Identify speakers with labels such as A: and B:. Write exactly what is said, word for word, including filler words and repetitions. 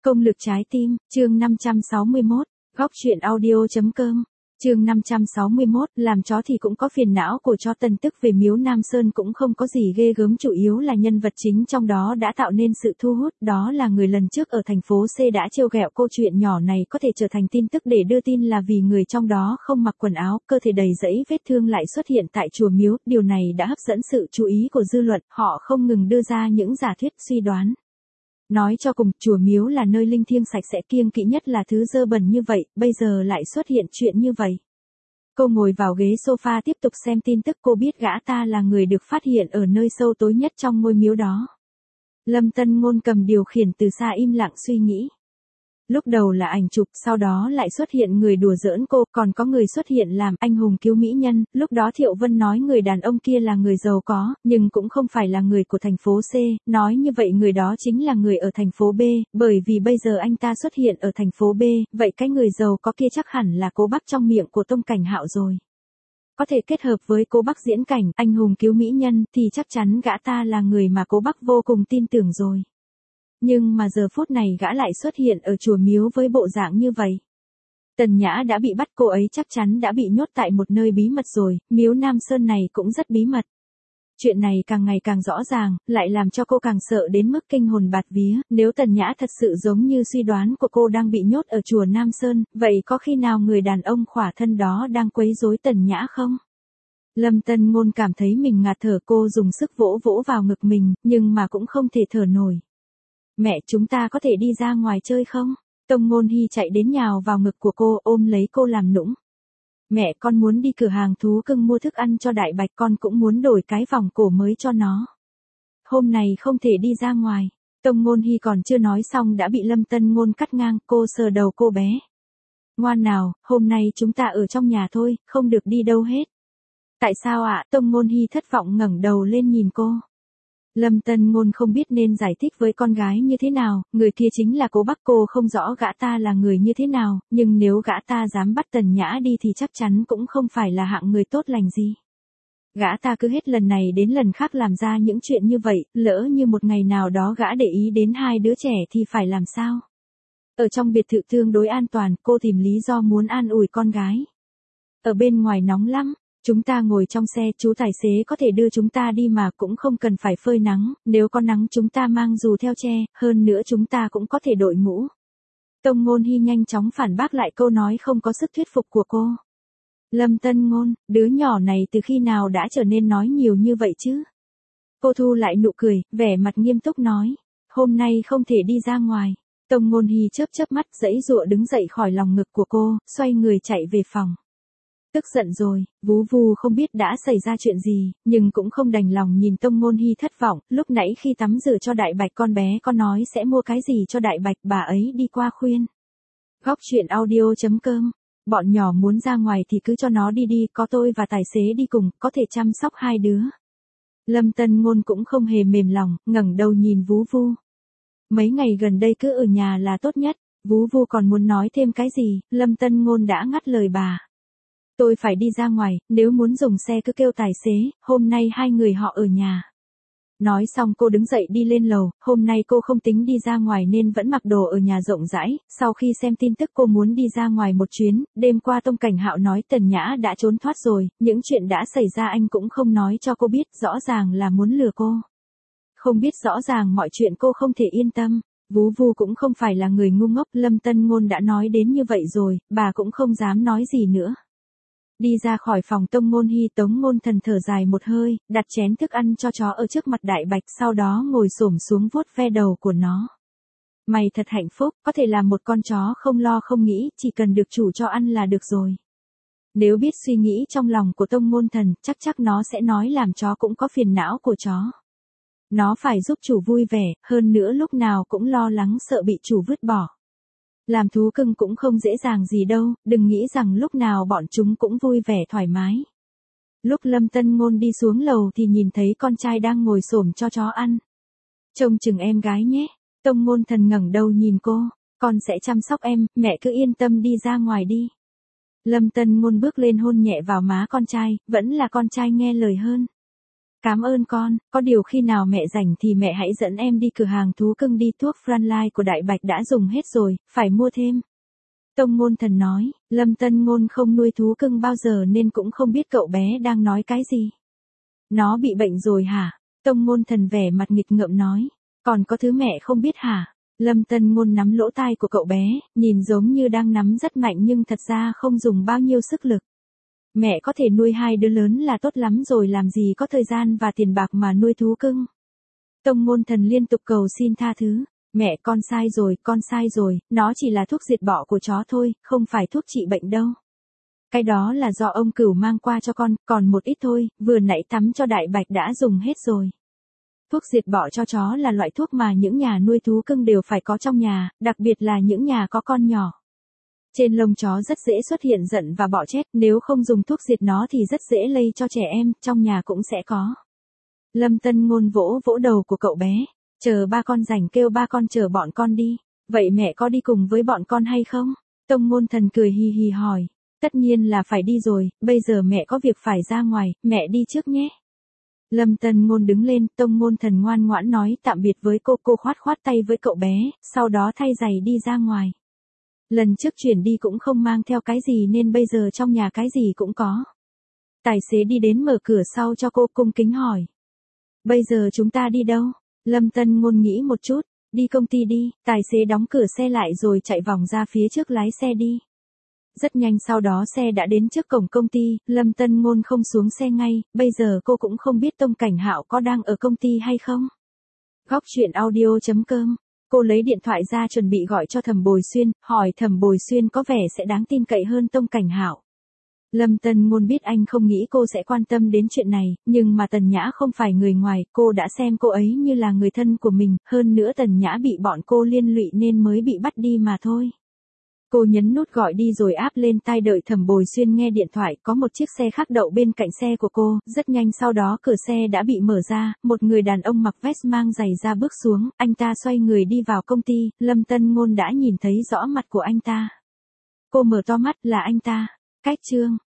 A: Công lực trái tim, chương năm trăm sáu mươi mốt, góc truyện audio.com, chương năm trăm sáu mươi mốt, làm chó thì cũng có phiền não của chó. Tin tức về Miếu Nam Sơn cũng không có gì ghê gớm, chủ yếu là nhân vật chính trong đó đã tạo nên sự thu hút, đó là người lần trước ở thành phố C đã trêu ghẹo. Câu chuyện nhỏ này có thể trở thành tin tức để đưa tin là vì người trong đó không mặc quần áo, cơ thể đầy rẫy vết thương lại xuất hiện tại chùa miếu, điều này đã hấp dẫn sự chú ý của dư luận, họ không ngừng đưa ra những giả thuyết suy đoán. Nói cho cùng, chùa miếu là nơi linh thiêng sạch sẽ, kiêng kỵ nhất là thứ dơ bẩn như vậy, bây giờ lại xuất hiện chuyện như vậy. Cô ngồi vào ghế sofa tiếp tục xem tin tức. Cô biết gã ta là người được phát hiện ở nơi sâu tối nhất trong ngôi miếu đó. Lâm Tân Ngôn cầm điều khiển từ xa im lặng suy nghĩ. Lúc đầu là ảnh chụp, sau đó lại xuất hiện người đùa giỡn cô, còn có người xuất hiện làm anh hùng cứu mỹ nhân. Lúc đó Thiệu Vân nói người đàn ông kia là người giàu có, nhưng cũng không phải là người của thành phố C, nói như vậy người đó chính là người ở thành phố B, bởi vì bây giờ anh ta xuất hiện ở thành phố B, vậy cái người giàu có kia chắc hẳn là Cố Bắc trong miệng của Tông Cảnh Hạo rồi. Có thể kết hợp với Cố Bắc diễn cảnh anh hùng cứu mỹ nhân thì chắc chắn gã ta là người mà Cố Bắc vô cùng tin tưởng rồi. Nhưng mà giờ phút này gã lại xuất hiện ở chùa miếu với bộ dạng như vậy. Tần Nhã đã bị bắt, cô ấy chắc chắn đã bị nhốt tại một nơi bí mật rồi, miếu Nam Sơn này cũng rất bí mật. Chuyện này càng ngày càng rõ ràng, lại làm cho cô càng sợ đến mức kinh hồn bạt vía. Nếu Tần Nhã thật sự giống như suy đoán của cô đang bị nhốt ở chùa Nam Sơn, vậy có khi nào người đàn ông khỏa thân đó đang quấy rối Tần Nhã không? Lâm Tân Ngôn cảm thấy mình ngạt thở, cô dùng sức vỗ vỗ vào ngực mình, nhưng mà cũng không thể thở nổi. Mẹ, chúng ta có thể đi ra ngoài chơi không? Tông Ngôn Hy chạy đến nhào vào ngực của cô, ôm lấy cô làm nũng. Mẹ, con muốn đi cửa hàng thú cưng mua thức ăn cho Đại Bạch, con cũng muốn đổi cái vòng cổ mới cho nó. Hôm này không thể đi ra ngoài. Tông Ngôn Hy còn chưa nói xong đã bị Lâm Tân Ngôn cắt ngang, cô sờ đầu cô bé. Ngoan nào, hôm nay chúng ta ở trong nhà thôi, không được đi đâu hết. Tại sao ạ? À? Tông Ngôn Hy thất vọng ngẩng đầu lên nhìn cô. Lâm Tân Ngôn không biết nên giải thích với con gái như thế nào, người kia chính là Cố Bắc, cô không rõ gã ta là người như thế nào, nhưng nếu gã ta dám bắt Tần Nhã đi thì chắc chắn cũng không phải là hạng người tốt lành gì. Gã ta cứ hết lần này đến lần khác làm ra những chuyện như vậy, lỡ như một ngày nào đó gã để ý đến hai đứa trẻ thì phải làm sao? Ở trong biệt thự tương đối an toàn, cô tìm lý do muốn an ủi con gái. Ở bên ngoài nóng lắm. Chúng ta ngồi trong xe, chú tài xế có thể đưa chúng ta đi mà, cũng không cần phải phơi nắng, nếu có nắng chúng ta mang dù theo che, hơn nữa chúng ta cũng có thể đội mũ. Tông Ngôn Hy nhanh chóng phản bác lại câu nói không có sức thuyết phục của cô. Lâm Tân Ngôn, đứa nhỏ này từ khi nào đã trở nên nói nhiều như vậy chứ? Cô thu lại nụ cười, vẻ mặt nghiêm túc nói, hôm nay không thể đi ra ngoài. Tông Ngôn Hy chớp chớp mắt, giãy giụa đứng dậy khỏi lòng ngực của cô, xoay người chạy về phòng. Tức giận rồi, Vú Vu không biết đã xảy ra chuyện gì, nhưng cũng không đành lòng nhìn Tông Ngôn Hy thất vọng. Lúc nãy khi tắm rửa cho Đại Bạch, con bé có nói sẽ mua cái gì cho Đại Bạch, bà ấy đi qua khuyên. Góc truyện audio.com, bọn nhỏ muốn ra ngoài thì cứ cho nó đi đi, có tôi và tài xế đi cùng, có thể chăm sóc hai đứa. Lâm Tân Ngôn cũng không hề mềm lòng, ngẩng đầu nhìn Vú Vu. Mấy ngày gần đây cứ ở nhà là tốt nhất. Vú Vu còn muốn nói thêm cái gì, Lâm Tân Ngôn đã ngắt lời bà. Tôi phải đi ra ngoài, nếu muốn dùng xe cứ kêu tài xế, hôm nay hai người họ ở nhà. Nói xong cô đứng dậy đi lên lầu, hôm nay cô không tính đi ra ngoài nên vẫn mặc đồ ở nhà rộng rãi. Sau khi xem tin tức cô muốn đi ra ngoài một chuyến, đêm qua Tông Cảnh Hạo nói Tần Nhã đã trốn thoát rồi, những chuyện đã xảy ra anh cũng không nói cho cô biết, rõ ràng là muốn lừa cô. Không biết rõ ràng mọi chuyện cô không thể yên tâm. Vú Vu cũng không phải là người ngu ngốc, Lâm Tân Ngôn đã nói đến như vậy rồi, bà cũng không dám nói gì nữa. Đi ra khỏi phòng Tông Ngôn Hy, Tống Ngôn Thần thở dài một hơi, đặt chén thức ăn cho chó ở trước mặt Đại Bạch, sau đó ngồi xổm xuống vuốt ve đầu của nó. Mày thật hạnh phúc, có thể làm một con chó không lo không nghĩ, chỉ cần được chủ cho ăn là được rồi. Nếu biết suy nghĩ trong lòng của Tông Ngôn Thần, chắc chắc nó sẽ nói làm chó cũng có phiền não của chó. Nó phải giúp chủ vui vẻ, hơn nữa lúc nào cũng lo lắng sợ bị chủ vứt bỏ. Làm thú cưng cũng không dễ dàng gì đâu, đừng nghĩ rằng lúc nào bọn chúng cũng vui vẻ thoải mái. Lúc Lâm Tân Ngôn đi xuống lầu thì nhìn thấy con trai đang ngồi xổm cho chó ăn. Trông chừng em gái nhé. Tông Ngôn Thần ngẩng đầu nhìn cô, con sẽ chăm sóc em, mẹ cứ yên tâm đi ra ngoài đi. Lâm Tân Ngôn bước lên hôn nhẹ vào má con trai, vẫn là con trai nghe lời hơn. Cảm ơn con, có điều khi nào mẹ rảnh thì mẹ hãy dẫn em đi cửa hàng thú cưng đi, thuốc Frontline của Đại Bạch đã dùng hết rồi, phải mua thêm. Tông Ngôn Thần nói, Lâm Tân Ngôn không nuôi thú cưng bao giờ nên cũng không biết cậu bé đang nói cái gì. Nó bị bệnh rồi hả? Tông Ngôn Thần vẻ mặt nghịch ngợm nói, còn có thứ mẹ không biết hả? Lâm Tân Ngôn nắm lỗ tai của cậu bé, nhìn giống như đang nắm rất mạnh nhưng thật ra không dùng bao nhiêu sức lực. Mẹ có thể nuôi hai đứa lớn là tốt lắm rồi, làm gì có thời gian và tiền bạc mà nuôi thú cưng. Tông Ngôn Thần liên tục cầu xin tha thứ. Mẹ, con sai rồi, con sai rồi, nó chỉ là thuốc diệt bọ của chó thôi, không phải thuốc trị bệnh đâu. Cái đó là do ông Cửu mang qua cho con, còn một ít thôi, vừa nãy tắm cho Đại Bạch đã dùng hết rồi. Thuốc diệt bọ cho chó là loại thuốc mà những nhà nuôi thú cưng đều phải có trong nhà, đặc biệt là những nhà có con nhỏ. Trên lông chó rất dễ xuất hiện giận và bọ chết, nếu không dùng thuốc diệt nó thì rất dễ lây cho trẻ em, trong nhà cũng sẽ có. Lâm Tân Ngôn vỗ vỗ đầu của cậu bé, chờ ba con rảnh kêu ba con chở bọn con đi, vậy mẹ có đi cùng với bọn con hay không? Tông Ngôn Thần cười hì hì hỏi, tất nhiên là phải đi rồi, bây giờ mẹ có việc phải ra ngoài, mẹ đi trước nhé. Lâm Tân Ngôn đứng lên, Tông Ngôn Thần ngoan ngoãn nói tạm biệt với cô, cô khoát khoát tay với cậu bé, sau đó thay giày đi ra ngoài. Lần trước chuyển đi cũng không mang theo cái gì nên bây giờ trong nhà cái gì cũng có. Tài xế đi đến mở cửa sau cho cô, cung kính hỏi, bây giờ chúng ta đi đâu? Lâm Tân Ngôn nghĩ một chút, đi công ty đi, tài xế đóng cửa xe lại rồi chạy vòng ra phía trước lái xe đi. Rất nhanh sau đó xe đã đến trước cổng công ty, Lâm Tân Ngôn không xuống xe ngay, bây giờ cô cũng không biết Tông Cảnh Hạo có đang ở công ty hay không. Góc truyện audio chấm com, cô lấy điện thoại ra chuẩn bị gọi cho Thẩm Bồi Xuyên, hỏi Thẩm Bồi Xuyên có vẻ sẽ đáng tin cậy hơn Tông Cảnh Hạo. Lâm Tân Ngôn biết anh không nghĩ cô sẽ quan tâm đến chuyện này, nhưng mà Tần Nhã không phải người ngoài, cô đã xem cô ấy như là người thân của mình, hơn nữa Tần Nhã bị bọn cô liên lụy nên mới bị bắt đi mà thôi. Cô nhấn nút gọi đi rồi áp lên tai đợi Thẩm Bồi Xuyên nghe điện thoại, có một chiếc xe khác đậu bên cạnh xe của cô, rất nhanh sau đó cửa xe đã bị mở ra, một người đàn ông mặc vest mang giày da bước xuống, anh ta xoay người đi vào công ty, Lâm Tân Ngôn đã nhìn thấy rõ mặt của anh ta. Cô mở to mắt, là anh ta. Cách chương